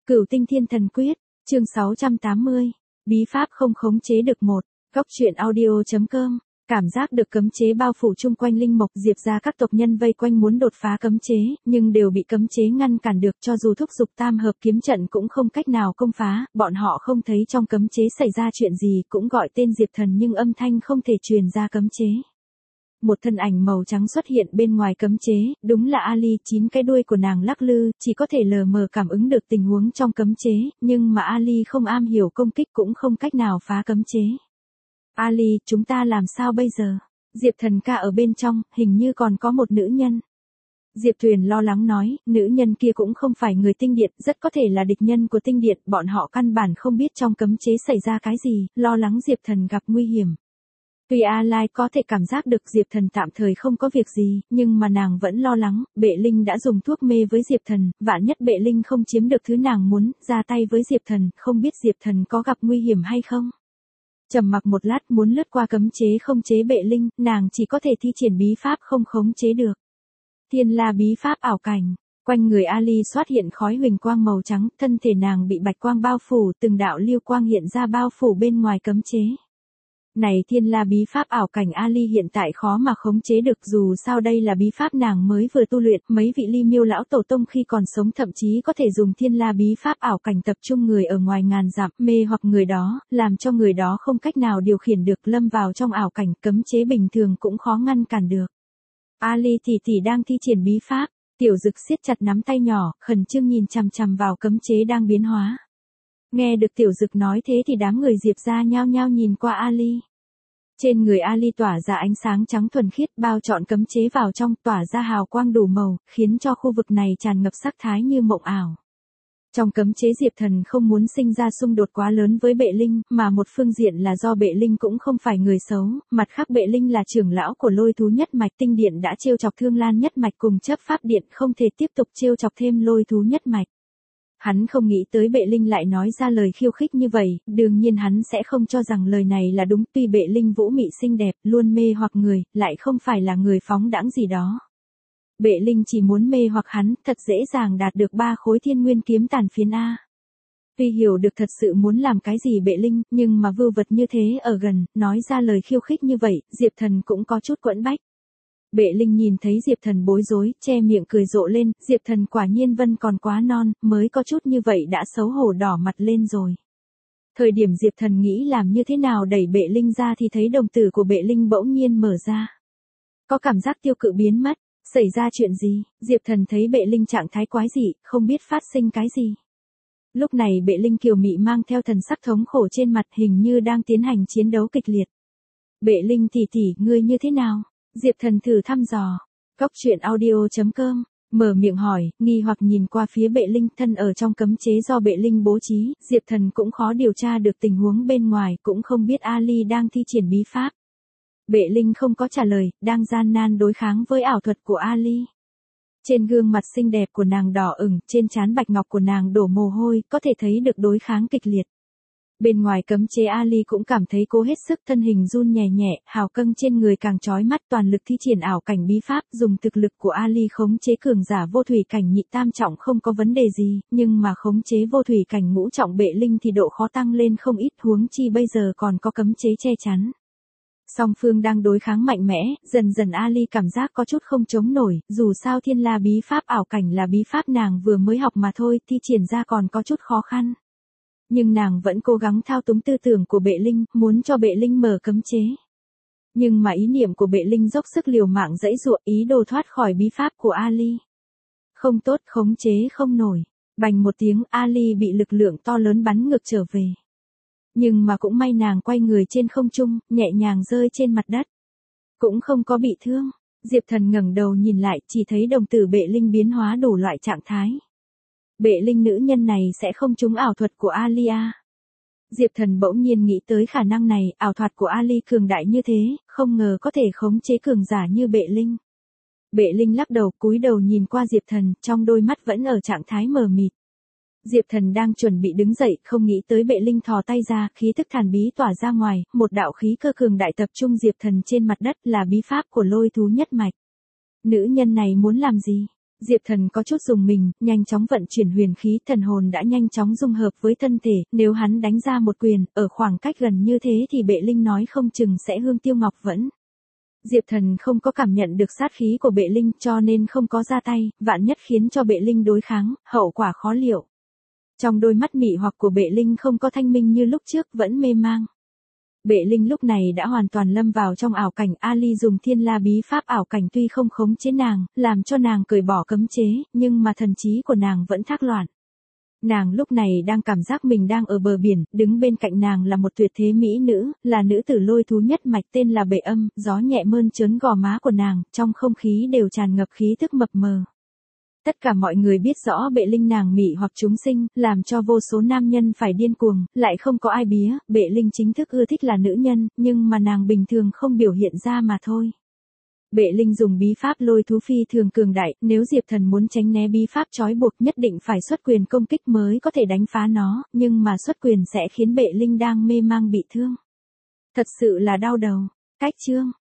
Cửu Tinh Thiên Thần Quyết, chương 680, bí pháp không khống chế được một. Góc truyện audio.com. Cảm giác được cấm chế bao phủ chung quanh linh mộc, Diệp gia các tộc nhân vây quanh muốn đột phá cấm chế, nhưng đều bị cấm chế ngăn cản được, cho dù thúc giục tam hợp kiếm trận cũng không cách nào công phá, bọn họ không thấy trong cấm chế xảy ra chuyện gì, cũng gọi tên Diệp Thần nhưng âm thanh không thể truyền ra cấm chế. Một thân ảnh màu trắng xuất hiện bên ngoài cấm chế, đúng là Ali, 9 cái đuôi của nàng lắc lư, chỉ có thể lờ mờ cảm ứng được tình huống trong cấm chế, nhưng mà Ali không am hiểu công kích cũng không cách nào phá cấm chế. Ali, chúng ta làm sao bây giờ? Diệp Thần ca ở bên trong, hình như còn có một nữ nhân. Diệp Tuyền lo lắng nói, nữ nhân kia cũng không phải người tinh điện, rất có thể là địch nhân của tinh điện, bọn họ căn bản không biết trong cấm chế xảy ra cái gì, lo lắng Diệp Thần gặp nguy hiểm. Tuy A Lai có thể cảm giác được Diệp Thần tạm thời không có việc gì, nhưng mà nàng vẫn lo lắng, Bệ Linh đã dùng thuốc mê với Diệp Thần, vạn nhất Bệ Linh không chiếm được thứ nàng muốn, ra tay với Diệp Thần, không biết Diệp Thần có gặp nguy hiểm hay không. Trầm mặc một lát muốn lướt qua cấm chế không chế Bệ Linh, nàng chỉ có thể thi triển bí pháp không khống chế được. Thiên La bí pháp ảo cảnh, quanh người Ali xuất hiện khói huỳnh quang màu trắng, thân thể nàng bị bạch quang bao phủ, từng đạo lưu quang hiện ra bao phủ bên ngoài cấm chế. Này Thiên La bí pháp ảo cảnh Ali hiện tại khó mà khống chế được, dù sao đây là bí pháp nàng mới vừa tu luyện, mấy vị Ly Miêu lão tổ tông khi còn sống thậm chí có thể dùng Thiên La bí pháp ảo cảnh tập trung người ở ngoài ngàn dặm, mê hoặc người đó, làm cho người đó không cách nào điều khiển được, lâm vào trong ảo cảnh, cấm chế bình thường cũng khó ngăn cản được. Ali tỷ đang thi triển bí pháp, Tiểu Dực siết chặt nắm tay nhỏ, khẩn trương nhìn chằm chằm vào cấm chế đang biến hóa. Nghe được Tiểu Dực nói thế thì đám người Diệp gia nhao nhao nhìn qua Ali. Trên người Ali tỏa ra ánh sáng trắng thuần khiết, bao trọn cấm chế vào trong, tỏa ra hào quang đủ màu, khiến cho khu vực này tràn ngập sắc thái như mộng ảo. Trong cấm chế Diệp Thần không muốn sinh ra xung đột quá lớn với Bệ Linh, mà một phương diện là do Bệ Linh cũng không phải người xấu, mặt khác Bệ Linh là trưởng lão của Lôi Thú Nhất Mạch, Tinh Điện đã trêu chọc Thương Lan Nhất Mạch cùng Chấp Pháp Điện, không thể tiếp tục trêu chọc thêm Lôi Thú Nhất Mạch. Hắn không nghĩ tới Bệ Linh lại nói ra lời khiêu khích như vậy, đương nhiên hắn sẽ không cho rằng lời này là đúng, tuy Bệ Linh vũ mị xinh đẹp, luôn mê hoặc người, lại không phải là người phóng đãng gì đó. Bệ Linh chỉ muốn mê hoặc hắn, thật dễ dàng đạt được 3 khối thiên nguyên kiếm tàn phiến A. Tuy hiểu được thật sự muốn làm cái gì Bệ Linh, nhưng mà vưu vật như thế ở gần, nói ra lời khiêu khích như vậy, Diệp Thần cũng có chút quẫn bách. Bệ Linh nhìn thấy Diệp Thần bối rối, che miệng cười rộ lên, Diệp Thần quả nhiên vẫn còn quá non, mới có chút như vậy đã xấu hổ đỏ mặt lên rồi. Thời điểm Diệp Thần nghĩ làm như thế nào đẩy Bệ Linh ra thì thấy đồng tử của Bệ Linh bỗng nhiên mở ra. Có cảm giác tiêu cự biến mất, xảy ra chuyện gì, Diệp Thần thấy Bệ Linh trạng thái quái dị, không biết phát sinh cái gì. Lúc này Bệ Linh kiều mị mang theo thần sắc thống khổ trên mặt, hình như đang tiến hành chiến đấu kịch liệt. Bệ Linh tỷ, ngươi như thế nào? Diệp Thần thử thăm dò. Góc truyện audio.com, mở miệng hỏi, nghi hoặc nhìn qua phía Bệ Linh, thân ở trong cấm chế do Bệ Linh bố trí, Diệp Thần cũng khó điều tra được tình huống bên ngoài, cũng không biết Ali đang thi triển bí pháp. Bệ Linh không có trả lời, đang gian nan đối kháng với ảo thuật của Ali. Trên gương mặt xinh đẹp của nàng đỏ ửng, trên trán bạch ngọc của nàng đổ mồ hôi, có thể thấy được đối kháng kịch liệt. Bên ngoài cấm chế Ali cũng cảm thấy cố hết sức, thân hình run nhẹ nhẹ, hào căng trên người càng chói mắt, toàn lực thi triển ảo cảnh bí pháp, dùng thực lực của Ali khống chế cường giả vô thủy cảnh nhị tam trọng không có vấn đề gì, nhưng mà khống chế vô thủy cảnh ngũ trọng Bệ Linh thì độ khó tăng lên không ít, huống chi bây giờ còn có cấm chế che chắn. Song phương đang đối kháng mạnh mẽ, dần dần Ali cảm giác có chút không chống nổi, dù sao Thiên La bí pháp ảo cảnh là bí pháp nàng vừa mới học mà thôi, thi triển ra còn có chút khó khăn. Nhưng nàng vẫn cố gắng thao túng tư tưởng của Bệ Linh, muốn cho Bệ Linh mở cấm chế. Nhưng mà ý niệm của Bệ Linh dốc sức liều mạng giãy giụa, ý đồ thoát khỏi bí pháp của Ali. Không tốt, khống chế không nổi. Bành một tiếng, Ali bị lực lượng to lớn bắn ngược trở về. Nhưng mà cũng may nàng quay người trên không trung, nhẹ nhàng rơi trên mặt đất. Cũng không có bị thương. Diệp Thần ngẩng đầu nhìn lại, chỉ thấy đồng tử Bệ Linh biến hóa đủ loại trạng thái. Bệ Linh nữ nhân này sẽ không trúng ảo thuật của Ali à? Diệp Thần bỗng nhiên nghĩ tới khả năng này, ảo thuật của Ali cường đại như thế, không ngờ có thể khống chế cường giả như Bệ Linh. Bệ Linh lắc đầu, cúi đầu nhìn qua Diệp Thần, trong đôi mắt vẫn ở trạng thái mờ mịt. Diệp Thần đang chuẩn bị đứng dậy, không nghĩ tới Bệ Linh thò tay ra, khí tức thần bí tỏa ra ngoài, một đạo khí cơ cường đại tập trung Diệp Thần trên mặt đất, là bí pháp của Lôi Thú Nhất Mạch. Nữ nhân này muốn làm gì? Diệp Thần có chút dùng mình, nhanh chóng vận chuyển huyền khí, thần hồn đã nhanh chóng dung hợp với thân thể, nếu hắn đánh ra một quyền, ở khoảng cách gần như thế thì Bệ Linh nói không chừng sẽ hương tiêu ngọc vẫn. Diệp Thần không có cảm nhận được sát khí của Bệ Linh cho nên không có ra tay, vạn nhất khiến cho Bệ Linh đối kháng, hậu quả khó liệu. Trong đôi mắt mị hoặc của Bệ Linh không có thanh minh như lúc trước, vẫn mê mang. Bệ Linh lúc này đã hoàn toàn lâm vào trong ảo cảnh, Ali dùng thiên la bí pháp ảo cảnh tuy không khống chế nàng, làm cho nàng cởi bỏ cấm chế, nhưng mà thần trí của nàng vẫn thác loạn. Nàng lúc này đang cảm giác mình đang ở bờ biển, đứng bên cạnh nàng là một tuyệt thế mỹ nữ, là nữ tử lôi thú nhất mạch tên là Bệ Âm, gió nhẹ mơn trớn gò má của nàng, trong không khí đều tràn ngập khí thức mập mờ. Tất cả mọi người biết rõ Bệ Linh nàng mị hoặc chúng sinh, làm cho vô số nam nhân phải điên cuồng, lại không có ai bía, Bệ Linh chính thức ưa thích là nữ nhân, nhưng mà nàng bình thường không biểu hiện ra mà thôi. Bệ Linh dùng bí pháp lôi thú phi thường cường đại, nếu Diệp Thần muốn tránh né bí pháp trói buộc nhất định phải xuất quyền công kích mới có thể đánh phá nó, nhưng mà xuất quyền sẽ khiến Bệ Linh đang mê mang bị thương. Thật sự là đau đầu. Cách chương